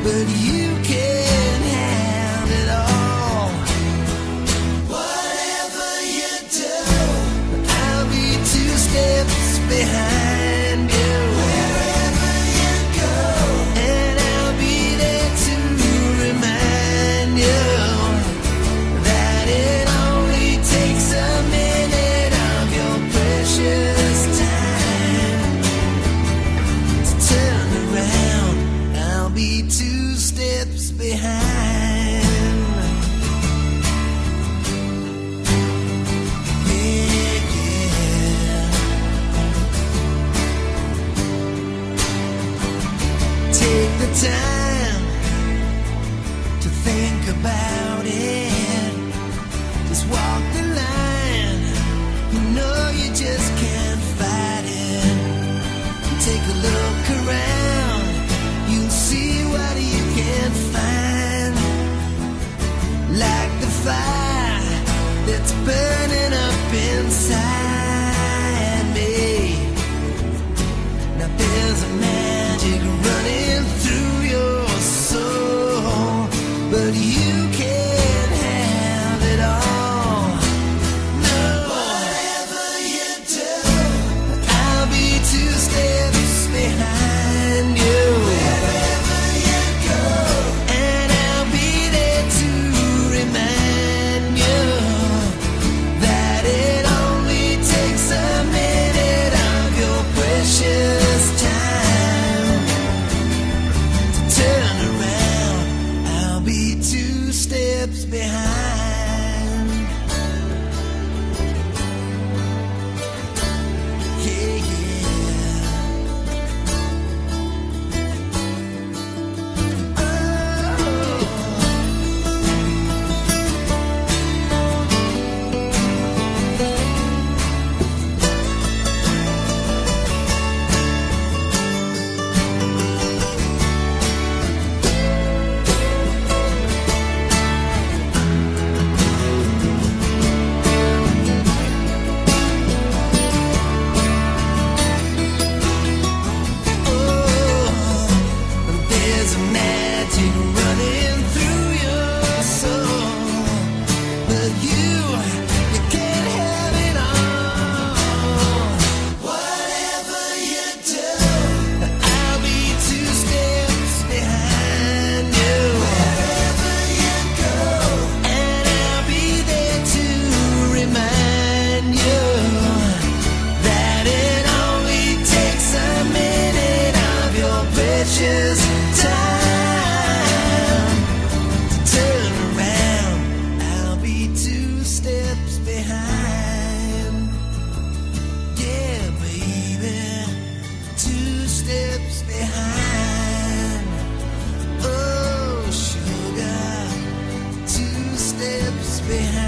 but you can have it all. Whatever you do, I'll be 2 steps behind you. Wherever you go, and I'll be there to remind you that it only takes a minute of your precious time to turn around. I'll be 2 steps behind. Yeah, yeah. Take the time to think about it. Just walk the line. You know you just can't fight it. Take a look around. You'll see what you can find. Like the fire that's burning up inside me. Now there's a magic running through your soul, but you can't have it all. No. Whatever you do, I'll be 2 steps behind you. Wherever you go, and I'll be there to remind you that it only takes a minute of your precious time to turn around. I'll be 2 steps behind. Yeah, yeah. There's a magic running through your soul, but you can't have it all. Whatever you do, I'll be 2 steps behind you. Wherever you go, and I'll be there to remind you that it only takes a minute of your precious time to turn around. I'll be 2 steps behind. Yeah, baby, 2 steps behind. Oh, sugar, 2 steps behind.